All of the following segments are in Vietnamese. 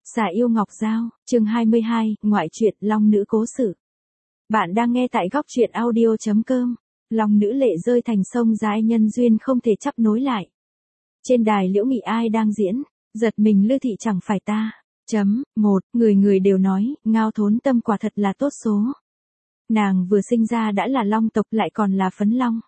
Xà yêu Ngọc Dao, chương 22, ngoại truyện Long nữ cố sự. Bạn đang nghe tại góc truyện audio.com. Long nữ lệ rơi thành sông dài nhân duyên không thể chấp nối lại. Trên đài Liễu Nghị ai đang diễn, giật mình Lư Thị chẳng phải ta. Người người đều nói, Ngao Thốn Tâm quả thật là tốt số. Nàng vừa sinh ra đã là long tộc lại còn là phấn long.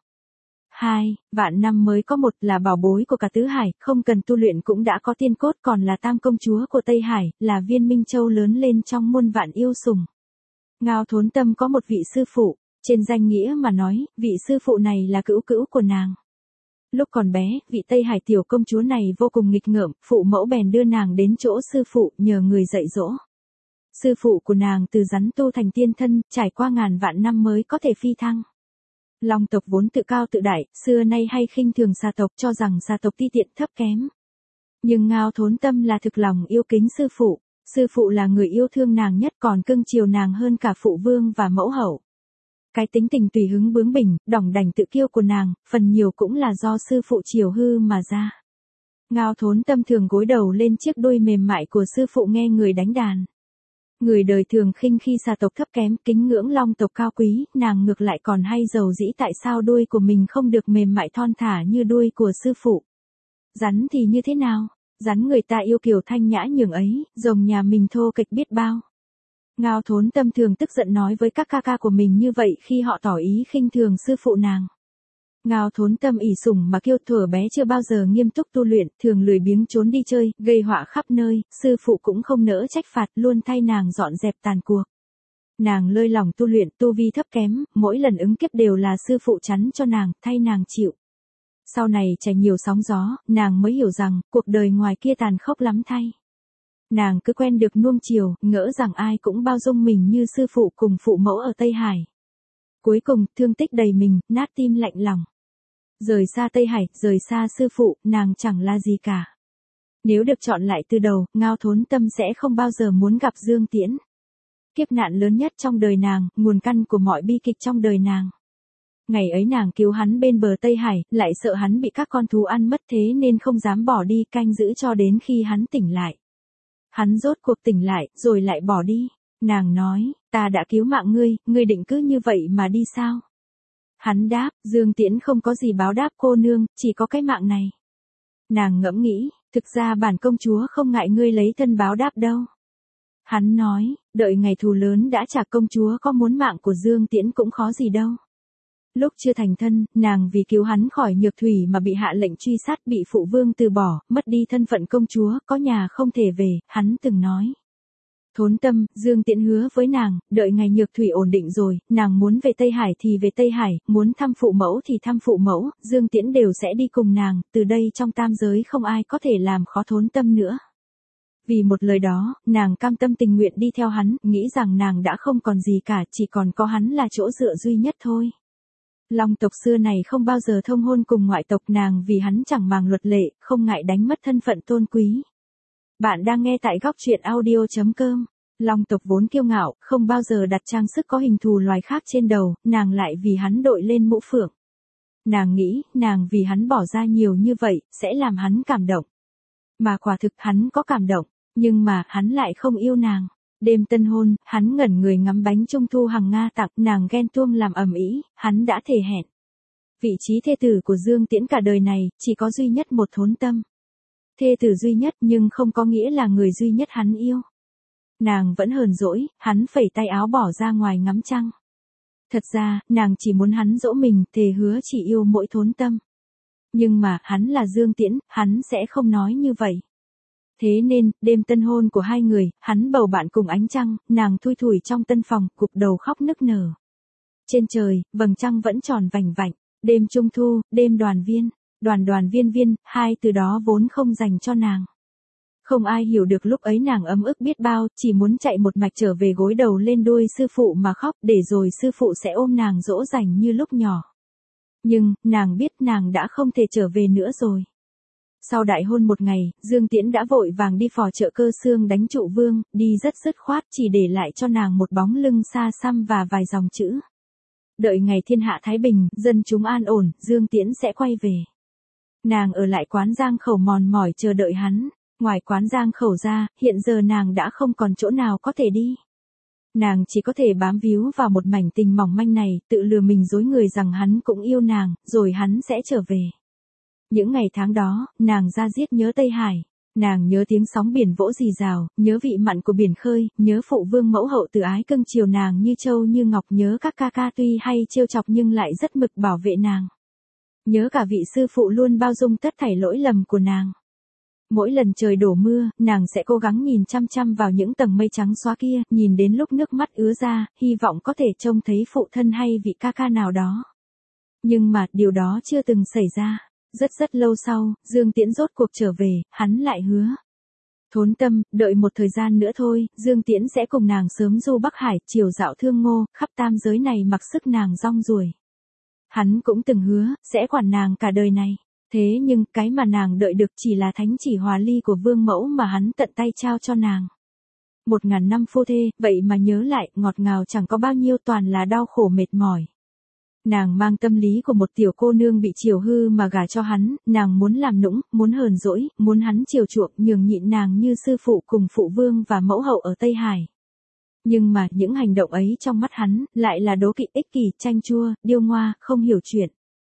2. Vạn năm mới có một là bảo bối của cả tứ hải, không cần tu luyện cũng đã có tiên cốt, còn là tam công chúa của Tây Hải, là viên minh châu lớn lên trong muôn vạn yêu sủng. Ngao Thốn Tâm có một vị sư phụ, trên danh nghĩa mà nói, vị sư phụ này là cữu cữu của nàng. Lúc còn bé, vị Tây Hải tiểu công chúa này vô cùng nghịch ngợm, phụ mẫu bèn đưa nàng đến chỗ sư phụ nhờ người dạy dỗ. Sư phụ của nàng từ rắn tu thành tiên thân, trải qua ngàn vạn năm mới có thể phi thăng. Long tộc vốn tự cao tự đại, xưa nay hay khinh thường xà tộc, cho rằng xà tộc ti tiện thấp kém. Nhưng Ngao Thốn Tâm là thực lòng yêu kính sư phụ là người yêu thương nàng nhất, còn cưng chiều nàng hơn cả phụ vương và mẫu hậu. Cái tính tình tùy hứng bướng bỉnh, đỏng đảnh tự kiêu của nàng, phần nhiều cũng là do sư phụ chiều hư mà ra. Ngao Thốn Tâm thường gối đầu lên chiếc đuôi mềm mại của sư phụ nghe người đánh đàn. Người đời thường khinh khi xà tộc thấp kém, kính ngưỡng long tộc cao quý, nàng ngược lại còn hay giàu dĩ tại sao đuôi của mình không được mềm mại thon thả như đuôi của sư phụ. Rắn thì như thế nào? Rắn người ta yêu kiều thanh nhã nhường ấy, rồng nhà mình thô kệch biết bao. Ngao Thốn Tâm thường tức giận nói với các ca ca của mình như vậy khi họ tỏ ý khinh thường sư phụ nàng. Ngao Thốn Tâm ỷ sủng mà kiêu, thuở bé chưa bao giờ nghiêm túc tu luyện, thường lười biếng trốn đi chơi, gây họa khắp nơi, sư phụ cũng không nỡ trách phạt, luôn thay nàng dọn dẹp tàn cuộc. Nàng lơi lỏng tu luyện, tu vi thấp kém, mỗi lần ứng kiếp đều là sư phụ chắn cho nàng, thay nàng chịu. Sau này trải nhiều sóng gió, nàng mới hiểu rằng, cuộc đời ngoài kia tàn khốc lắm thay. Nàng cứ quen được nuông chiều, ngỡ rằng ai cũng bao dung mình như sư phụ cùng phụ mẫu ở Tây Hải. Cuối cùng, thương tích đầy mình, nát tim lạnh lòng. Rời xa Tây Hải, rời xa sư phụ, nàng chẳng là gì cả. Nếu được chọn lại từ đầu, Ngao Thốn Tâm sẽ không bao giờ muốn gặp Dương Tiễn. Kiếp nạn lớn nhất trong đời nàng, nguồn căn của mọi bi kịch trong đời nàng. Ngày ấy nàng cứu hắn bên bờ Tây Hải, lại sợ hắn bị các con thú ăn mất thế nên không dám bỏ đi, canh giữ cho đến khi hắn tỉnh lại. Hắn rốt cuộc tỉnh lại, rồi lại bỏ đi. Nàng nói, ta đã cứu mạng ngươi định cứ như vậy mà đi sao? Hắn đáp, Dương Tiễn không có gì báo đáp cô nương, chỉ có cái mạng này. Nàng ngẫm nghĩ, thực ra bản công chúa không ngại ngươi lấy thân báo đáp đâu. Hắn nói, đợi ngày thù lớn đã trả, công chúa có muốn mạng của Dương Tiễn cũng khó gì đâu. Lúc chưa thành thân, nàng vì cứu hắn khỏi nhược thủy mà bị hạ lệnh truy sát, bị phụ vương từ bỏ, mất đi thân phận công chúa, có nhà không thể về, hắn từng nói. Thốn Tâm, Dương Tiễn hứa với nàng, đợi ngày nhược thủy ổn định rồi, nàng muốn về Tây Hải thì về Tây Hải, muốn thăm phụ mẫu thì thăm phụ mẫu, Dương Tiễn đều sẽ đi cùng nàng, từ đây trong tam giới không ai có thể làm khó Thốn Tâm nữa. Vì một lời đó, nàng cam tâm tình nguyện đi theo hắn, nghĩ rằng nàng đã không còn gì cả, chỉ còn có hắn là chỗ dựa duy nhất thôi. Long tộc xưa này không bao giờ thông hôn cùng ngoại tộc, nàng vì hắn chẳng màng luật lệ, không ngại đánh mất thân phận tôn quý. Bạn đang nghe tại góc truyện audio.com. Long tộc vốn kiêu ngạo, không bao giờ đặt trang sức có hình thù loài khác trên đầu, nàng lại vì hắn đội lên mũ phượng. Nàng nghĩ, nàng vì hắn bỏ ra nhiều như vậy, sẽ làm hắn cảm động. Mà quả thực hắn có cảm động, nhưng mà hắn lại không yêu nàng. Đêm tân hôn, hắn ngẩn người ngắm bánh trung thu hàng Nga tặng, nàng ghen tuông làm ầm ĩ, hắn đã thề hẹn. Vị trí thê tử của Dương Tiễn cả đời này, chỉ có duy nhất một Thốn Tâm. Thê tử duy nhất nhưng không có nghĩa là người duy nhất hắn yêu. Nàng vẫn hờn dỗi, hắn phẩy tay áo bỏ ra ngoài ngắm trăng. Thật ra, nàng chỉ muốn hắn dỗ mình, thề hứa chỉ yêu mỗi Thốn Tâm. Nhưng mà, hắn là Dương Tiễn, hắn sẽ không nói như vậy. Thế nên, đêm tân hôn của hai người, hắn bầu bạn cùng ánh trăng, nàng thui thủi trong tân phòng, cụp đầu khóc nức nở. Trên trời, vầng trăng vẫn tròn vành vạnh, đêm trung thu, đêm đoàn viên, đoàn viên, hai từ đó vốn không dành cho nàng. Không ai hiểu được lúc ấy nàng ấm ức biết bao, chỉ muốn chạy một mạch trở về gối đầu lên đuôi sư phụ mà khóc, để rồi sư phụ sẽ ôm nàng dỗ dành như lúc nhỏ. Nhưng, nàng biết nàng đã không thể trở về nữa rồi. Sau đại hôn một ngày, Dương Tiễn đã vội vàng đi phò trợ Cơ Xương đánh Trụ Vương, đi rất dứt khoát, chỉ để lại cho nàng một bóng lưng xa xăm và vài dòng chữ. Đợi ngày thiên hạ thái bình, dân chúng an ổn, Dương Tiễn sẽ quay về. Nàng ở lại quán giang khẩu mòn mỏi chờ đợi hắn. Ngoài quán giang khẩu ra, hiện giờ nàng đã không còn chỗ nào có thể đi. Nàng chỉ có thể bám víu vào một mảnh tình mỏng manh này, tự lừa mình dối người rằng hắn cũng yêu nàng, rồi hắn sẽ trở về. Những ngày tháng đó, nàng da diết nhớ Tây Hải. Nàng nhớ tiếng sóng biển vỗ rì rào, nhớ vị mặn của biển khơi, nhớ phụ vương mẫu hậu từ ái cưng chiều nàng như châu như ngọc, nhớ các ca ca tuy hay trêu chọc nhưng lại rất mực bảo vệ nàng. Nhớ cả vị sư phụ luôn bao dung tất thảy lỗi lầm của nàng. Mỗi lần trời đổ mưa, nàng sẽ cố gắng nhìn chăm chăm vào những tầng mây trắng xóa kia, nhìn đến lúc nước mắt ứa ra, hy vọng có thể trông thấy phụ thân hay vị ca ca nào đó. Nhưng mà, điều đó chưa từng xảy ra. Rất lâu sau, Dương Tiễn rốt cuộc trở về, hắn lại hứa. Thốn Tâm, đợi một thời gian nữa thôi, Dương Tiễn sẽ cùng nàng sớm du Bắc Hải, chiều dạo thương ngô, khắp tam giới này mặc sức nàng rong ruổi. Hắn cũng từng hứa, sẽ quản nàng cả đời này. Thế nhưng, cái mà nàng đợi được chỉ là thánh chỉ hòa ly của vương mẫu mà hắn tận tay trao cho nàng. 1000 năm phu thê, vậy mà nhớ lại, ngọt ngào chẳng có bao nhiêu, toàn là đau khổ mệt mỏi. Nàng mang tâm lý của một tiểu cô nương bị chiều hư mà gả cho hắn, nàng muốn làm nũng, muốn hờn dỗi, muốn hắn chiều chuộng, nhường nhịn nàng như sư phụ cùng phụ vương và mẫu hậu ở Tây Hải. Nhưng mà, những hành động ấy trong mắt hắn, lại là đố kỵ, ích kỷ, chanh chua, điêu ngoa, không hiểu chuyện.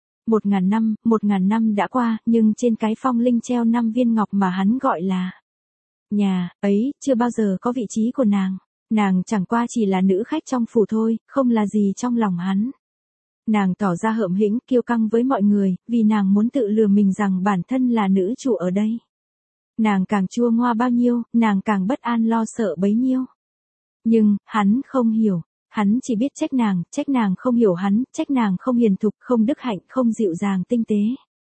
1000 năm đã qua, nhưng trên cái phong linh treo 5 viên ngọc mà hắn gọi là nhà, ấy, chưa bao giờ có vị trí của nàng. Nàng chẳng qua chỉ là nữ khách trong phủ thôi, không là gì trong lòng hắn. Nàng tỏ ra hợm hĩnh, kiêu căng với mọi người, vì nàng muốn tự lừa mình rằng bản thân là nữ chủ ở đây. Nàng càng chua ngoa bao nhiêu, nàng càng bất an lo sợ bấy nhiêu. Nhưng, hắn không hiểu. Hắn chỉ biết trách nàng không hiểu hắn, trách nàng không hiền thục, không đức hạnh, không dịu dàng tinh tế.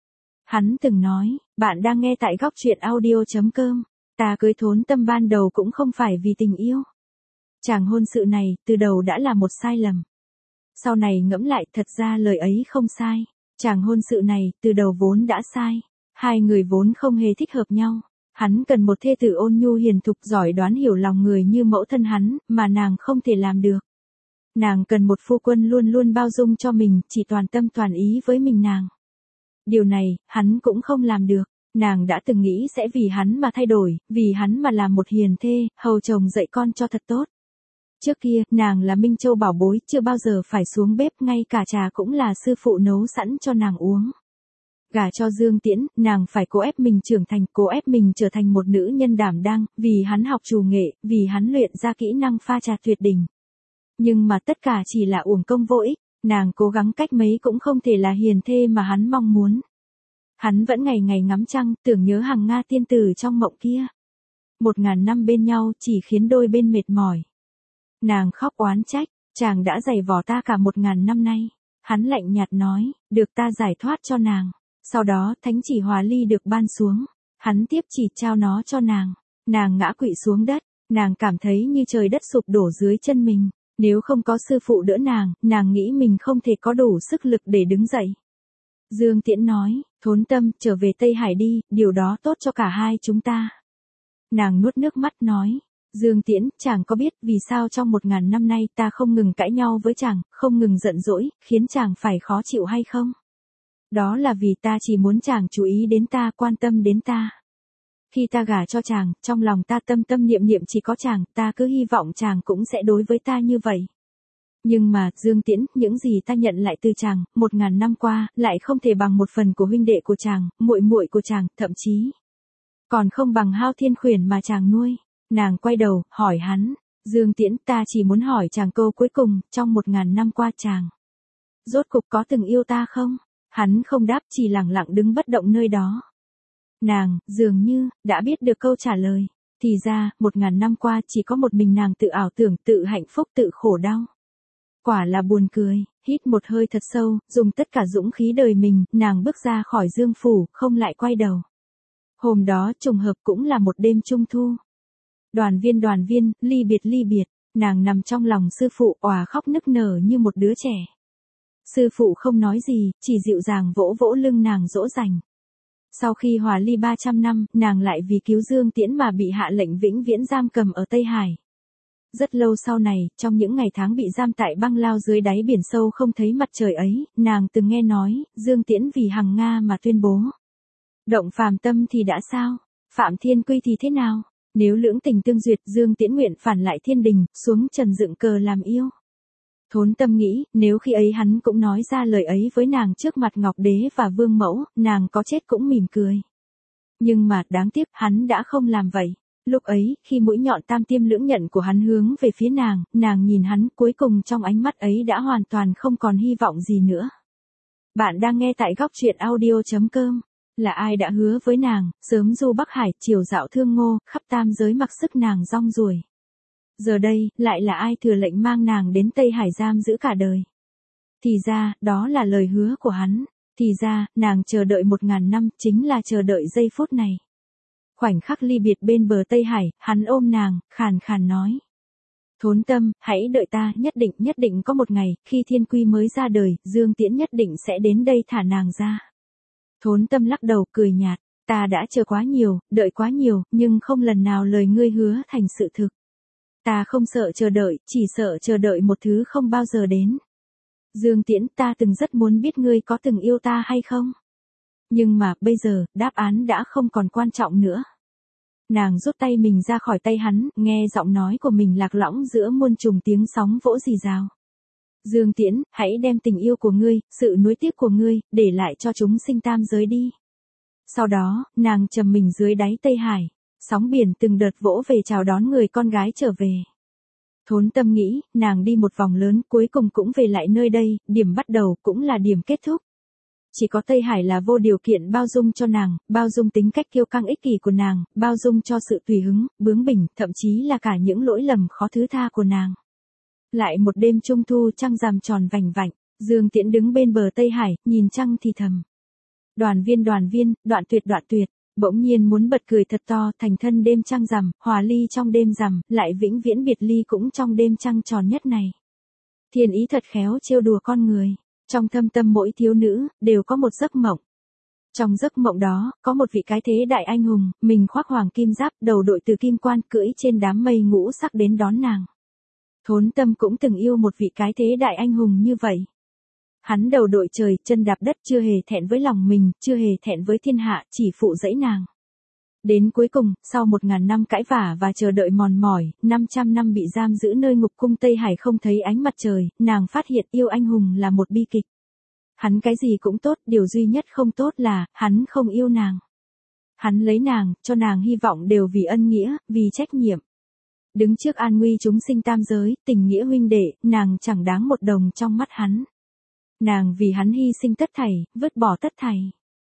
Hắn từng nói, bạn đang nghe tại góc truyện audio.com, ta cưới Thốn Tâm ban đầu cũng không phải vì tình yêu. Chàng hôn sự này, từ đầu đã là một sai lầm. Sau này ngẫm lại, thật ra lời ấy không sai. Chàng hôn sự này, từ đầu vốn đã sai. Hai người vốn không hề thích hợp nhau. Hắn cần một thê tử ôn nhu hiền thục giỏi đoán hiểu lòng người như mẫu thân hắn, mà nàng không thể làm được. Nàng cần một phu quân luôn luôn bao dung cho mình, chỉ toàn tâm toàn ý với mình nàng. Điều này, hắn cũng không làm được. Nàng đã từng nghĩ sẽ vì hắn mà thay đổi, vì hắn mà làm một hiền thê, hầu chồng dạy con cho thật tốt. Trước kia, nàng là Minh Châu bảo bối, chưa bao giờ phải xuống bếp, ngay cả trà cũng là sư phụ nấu sẵn cho nàng uống. Gả cho Dương Tiễn, nàng phải cố ép mình trưởng thành, cố ép mình trở thành một nữ nhân đảm đang, vì hắn học trù nghệ, vì hắn luyện ra kỹ năng pha trà tuyệt đỉnh. Nhưng mà tất cả chỉ là uổng công vô ích, nàng cố gắng cách mấy cũng không thể là hiền thê mà hắn mong muốn. Hắn vẫn ngày ngày ngắm trăng, tưởng nhớ Hằng Nga tiên tử trong mộng kia. 1000 năm bên nhau chỉ khiến đôi bên mệt mỏi. Nàng khóc oán trách, chàng đã giày vò ta cả 1000 năm nay. Hắn lạnh nhạt nói, được ta giải thoát cho nàng. Sau đó, thánh chỉ hòa ly được ban xuống. Hắn tiếp chỉ trao nó cho nàng. Nàng ngã quỵ xuống đất, nàng cảm thấy như trời đất sụp đổ dưới chân mình. Nếu không có sư phụ đỡ nàng nghĩ mình không thể có đủ sức lực để đứng dậy. Dương Tiễn nói, Thốn Tâm, trở về Tây Hải đi, điều đó tốt cho cả hai chúng ta. Nàng nuốt nước mắt nói, Dương Tiễn, chàng có biết vì sao trong 1000 năm nay ta không ngừng cãi nhau với chàng, không ngừng giận dỗi, khiến chàng phải khó chịu hay không? Đó là vì ta chỉ muốn chàng chú ý đến ta, quan tâm đến ta. Khi ta gả cho chàng, trong lòng ta tâm tâm niệm niệm chỉ có chàng, ta cứ hy vọng chàng cũng sẽ đối với ta như vậy. Nhưng mà, Dương Tiễn, những gì ta nhận lại từ chàng, 1000 năm qua, lại không thể bằng một phần của huynh đệ của chàng, muội muội của chàng, thậm chí còn không bằng Hao Thiên Khuyển mà chàng nuôi. Nàng quay đầu, hỏi hắn, Dương Tiễn, ta chỉ muốn hỏi chàng câu cuối cùng, trong 1000 năm qua chàng rốt cục có từng yêu ta không? Hắn không đáp, chỉ lặng lặng đứng bất động nơi đó. Nàng, dường như, đã biết được câu trả lời. Thì ra, 1000 năm qua chỉ có một mình nàng tự ảo tưởng, tự hạnh phúc, tự khổ đau. Quả là buồn cười, hít một hơi thật sâu, dùng tất cả dũng khí đời mình, nàng bước ra khỏi Dương phủ, không lại quay đầu. Hôm đó trùng hợp cũng là một đêm trung thu. Đoàn viên, ly biệt, nàng nằm trong lòng sư phụ òa khóc nức nở như một đứa trẻ. Sư phụ không nói gì, chỉ dịu dàng vỗ vỗ lưng nàng dỗ dành. Sau khi hòa ly 300 năm, nàng lại vì cứu Dương Tiễn mà bị hạ lệnh vĩnh viễn giam cầm ở Tây Hải. Rất lâu sau này, trong những ngày tháng bị giam tại băng lao dưới đáy biển sâu không thấy mặt trời ấy, nàng từng nghe nói, Dương Tiễn vì Hằng Nga mà tuyên bố. Động phàm tâm thì đã sao? Phạm Thiên Quy thì thế nào? Nếu lưỡng tình tương duyệt, Dương Tiễn nguyện phản lại thiên đình, xuống trần dựng cờ làm yêu. Thốn Tâm nghĩ, nếu khi ấy hắn cũng nói ra lời ấy với nàng trước mặt Ngọc Đế và Vương Mẫu, nàng có chết cũng mỉm cười. Nhưng mà, đáng tiếc, hắn đã không làm vậy. Lúc ấy, khi mũi nhọn tam tiêm lưỡng nhận của hắn hướng về phía nàng nhìn hắn, cuối cùng trong ánh mắt ấy đã hoàn toàn không còn hy vọng gì nữa. Bạn đang nghe tại góc truyện audio.com. Là ai đã hứa với nàng, sớm du Bắc Hải, chiều dạo thương ngô, khắp tam giới mặc sức nàng rong ruổi. Giờ đây, lại là ai thừa lệnh mang nàng đến Tây Hải giam giữ cả đời. Thì ra, đó là lời hứa của hắn. Thì ra, nàng chờ đợi 1000 năm, chính là chờ đợi giây phút này. Khoảnh khắc ly biệt bên bờ Tây Hải, hắn ôm nàng, khàn khàn nói. Thốn Tâm, hãy đợi ta, nhất định có một ngày, khi Thiên Quy mới ra đời, Dương Tiễn nhất định sẽ đến đây thả nàng ra. Thốn Tâm lắc đầu, cười nhạt, ta đã chờ quá nhiều, đợi quá nhiều, nhưng không lần nào lời ngươi hứa thành sự thực. Ta không sợ chờ đợi, chỉ sợ chờ đợi một thứ không bao giờ đến. Dương Tiễn, ta từng rất muốn biết ngươi có từng yêu ta hay không? Nhưng mà, bây giờ, đáp án đã không còn quan trọng nữa. Nàng rút tay mình ra khỏi tay hắn, nghe giọng nói của mình lạc lõng giữa muôn trùng tiếng sóng vỗ rì rào. Dương Tiễn, hãy đem tình yêu của ngươi, sự nuối tiếc của ngươi, để lại cho chúng sinh tam giới đi. Sau đó, nàng trầm mình dưới đáy Tây Hải, sóng biển từng đợt vỗ về chào đón người con gái trở về. Thốn Tâm nghĩ, nàng đi một vòng lớn cuối cùng cũng về lại nơi đây, điểm bắt đầu cũng là điểm kết thúc. Chỉ có Tây Hải là vô điều kiện bao dung cho nàng, bao dung tính cách kiêu căng ích kỷ của nàng, bao dung cho sự tùy hứng, bướng bỉnh, thậm chí là cả những lỗi lầm khó thứ tha của nàng. Lại một đêm trung thu trăng rằm tròn vành vạnh, Dương Tiễn đứng bên bờ Tây Hải, nhìn trăng thì thầm. Đoàn viên, đoạn tuyệt, bỗng nhiên muốn bật cười thật to, thành thân đêm trăng rằm, hòa ly trong đêm rằm, lại vĩnh viễn biệt ly cũng trong đêm trăng tròn nhất này. Thiên ý thật khéo trêu đùa con người. Trong thâm tâm mỗi thiếu nữ, đều có một giấc mộng. Trong giấc mộng đó, có một vị cái thế đại anh hùng, mình khoác hoàng kim giáp, đầu đội từ kim quan, cưỡi trên đám mây ngũ sắc đến đón nàng. Thốn Tâm cũng từng yêu một vị cái thế đại anh hùng như vậy. Hắn đầu đội trời, chân đạp đất, chưa hề thẹn với lòng mình, chưa hề thẹn với thiên hạ, chỉ phụ dẫy nàng. Đến cuối cùng, sau 1000 năm cãi vả và chờ đợi mòn mỏi, 500 năm bị giam giữ nơi ngục cung Tây Hải không thấy ánh mặt trời, nàng phát hiện yêu anh hùng là một bi kịch. Hắn cái gì cũng tốt, điều duy nhất không tốt là, hắn không yêu nàng. Hắn lấy nàng, cho nàng hy vọng đều vì ân nghĩa, vì trách nhiệm. Đứng trước an nguy chúng sinh tam giới, tình nghĩa huynh đệ, nàng chẳng đáng một đồng trong mắt hắn. Nàng vì hắn hy sinh tất thảy, vứt bỏ tất thảy.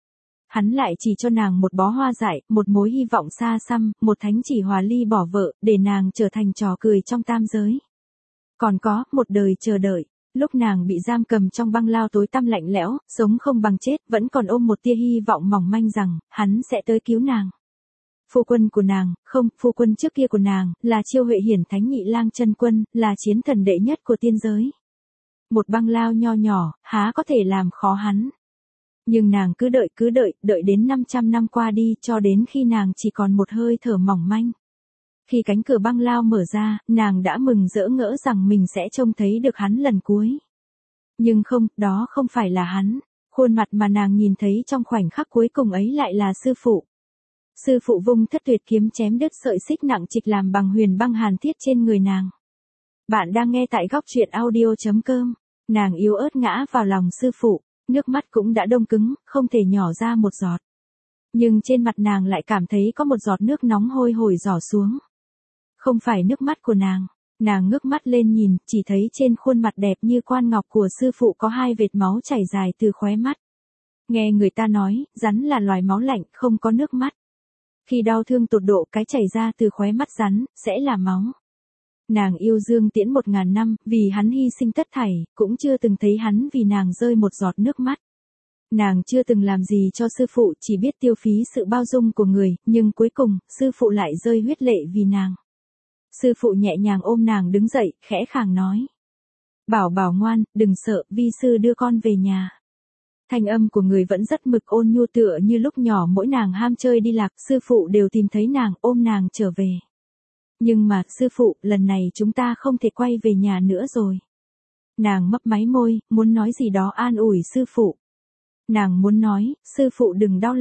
Hắn lại chỉ cho nàng một bó hoa dại, một mối hy vọng xa xăm, một thánh chỉ hòa ly bỏ vợ, để nàng trở thành trò cười trong tam giới. Còn có, một đời chờ đợi, lúc nàng bị giam cầm trong băng lao tối tăm lạnh lẽo, sống không bằng chết, vẫn còn ôm một tia hy vọng mỏng manh rằng, hắn sẽ tới cứu nàng. Phu quân của nàng, không, phu quân trước kia của nàng, là Chiêu Huệ Hiển Thánh Nhị Lang Chân Quân, là chiến thần đệ nhất của tiên giới. Một băng lao nho nhỏ, há có thể làm khó hắn. Nhưng nàng cứ đợi đến 500 năm qua đi, cho đến khi nàng chỉ còn một hơi thở mỏng manh. Khi cánh cửa băng lao mở ra, nàng đã mừng rỡ ngỡ rằng mình sẽ trông thấy được hắn lần cuối. Nhưng không, đó không phải là hắn. Khuôn mặt mà nàng nhìn thấy trong khoảnh khắc cuối cùng ấy lại là sư phụ. Sư phụ vung thất tuyệt kiếm chém đứt sợi xích nặng trịch làm bằng huyền băng hàn thiết trên người nàng. Bạn đang nghe tại góc truyện audio.com. Nàng yếu ớt ngã vào lòng sư phụ, nước mắt cũng đã đông cứng, không thể nhỏ ra một giọt. Nhưng trên mặt nàng lại cảm thấy có một giọt nước nóng hôi hổi rỏ xuống. Không phải nước mắt của nàng ngước mắt lên nhìn, chỉ thấy trên khuôn mặt đẹp như quan ngọc của sư phụ có 2 vệt máu chảy dài từ khóe mắt. Nghe người ta nói, rắn là loài máu lạnh, không có nước mắt. Khi đau thương tột độ, cái chảy ra từ khóe mắt rắn, sẽ là máu. Nàng yêu Dương Tiễn 1000 năm, vì hắn hy sinh tất thảy, cũng chưa từng thấy hắn vì nàng rơi một giọt nước mắt. Nàng chưa từng làm gì cho sư phụ, chỉ biết tiêu phí sự bao dung của người, nhưng cuối cùng, sư phụ lại rơi huyết lệ vì nàng. Sư phụ nhẹ nhàng ôm nàng đứng dậy, khẽ khàng nói. Bảo ngoan, đừng sợ, vi sư đưa con về nhà. Thanh âm của người vẫn rất mực ôn nhu tựa như lúc nhỏ mỗi nàng ham chơi đi lạc, sư phụ đều tìm thấy nàng, ôm nàng trở về. Nhưng mà, sư phụ, lần này chúng ta không thể quay về nhà nữa rồi. Nàng mấp máy môi, muốn nói gì đó an ủi sư phụ. Nàng muốn nói, sư phụ đừng đau lòng.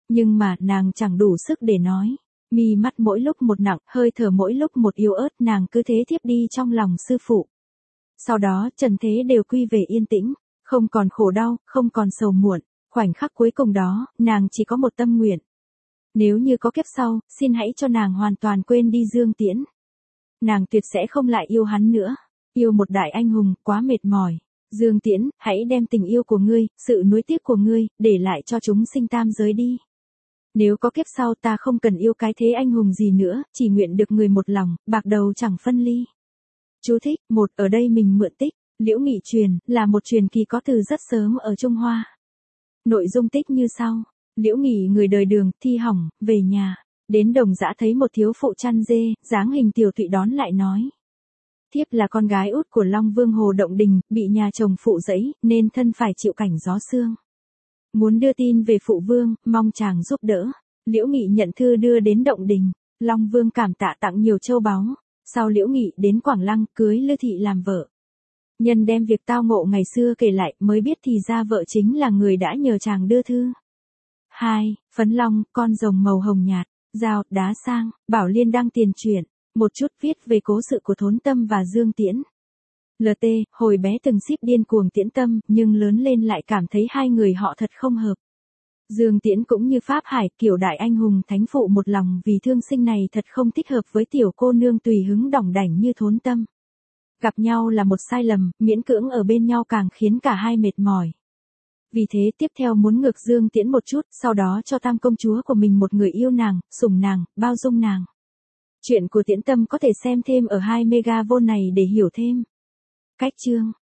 Nhưng mà nàng chẳng đủ sức để nói. Mi mắt mỗi lúc một nặng, hơi thở mỗi lúc một yếu ớt, nàng cứ thế thiếp đi trong lòng sư phụ. Sau đó trần thế đều quy về yên tĩnh, không còn khổ đau, không còn sầu muộn. Khoảnh khắc cuối cùng đó, nàng chỉ có một tâm nguyện. Nếu như có kiếp sau, xin hãy cho nàng hoàn toàn quên đi Dương Tiễn. Nàng tuyệt sẽ không lại yêu hắn nữa. Yêu một đại anh hùng, quá mệt mỏi. Dương Tiễn, hãy đem tình yêu của ngươi, sự nuối tiếc của ngươi, để lại cho chúng sinh tam giới đi. Nếu có kiếp sau ta không cần yêu cái thế anh hùng gì nữa, chỉ nguyện được người một lòng, bạc đầu chẳng phân ly. Chú thích, một, ở đây mình mượn tích, Liễu Nghị truyền, là một truyền kỳ có từ rất sớm ở Trung Hoa. Nội dung tích như sau. Liễu Nghị người đời Đường, thi hỏng, về nhà. Đến đồng dã thấy một thiếu phụ chăn dê, dáng hình tiểu tụy đón lại nói. Thiếp là con gái út của Long Vương Hồ Động Đình, bị nhà chồng phụ dẫy, nên thân phải chịu cảnh gió sương. Muốn đưa tin về phụ vương, mong chàng giúp đỡ. Liễu Nghị nhận thư đưa đến Động Đình. Long Vương cảm tạ tặng nhiều châu báu. Sau Liễu Nghị đến Quảng Lăng, cưới Lư Thị làm vợ. Nhân đem việc tao ngộ ngày xưa kể lại, mới biết thì ra vợ chính là người đã nhờ chàng đưa thư. 2. Phấn Long, con rồng màu hồng nhạt. Dao, đá sang, Bảo Liên đăng tiền truyện. Một chút viết về cố sự của Thốn Tâm và Dương Tiễn. LT, hồi bé từng ship điên cuồng Tiễn Tâm, nhưng lớn lên lại cảm thấy hai người họ thật không hợp. Dương Tiễn cũng như Pháp Hải, kiểu đại anh hùng thánh phụ một lòng vì thương sinh này thật không thích hợp với tiểu cô nương tùy hứng đỏng đảnh như Thốn Tâm. Gặp nhau là một sai lầm, miễn cưỡng ở bên nhau càng khiến cả hai mệt mỏi. Vì thế tiếp theo muốn ngược Dương Tiễn một chút, sau đó cho tam công chúa của mình một người yêu nàng, sủng nàng, bao dung nàng. Chuyện của Tiễn Tâm có thể xem thêm ở 2 Megavon này để hiểu thêm. Cách chương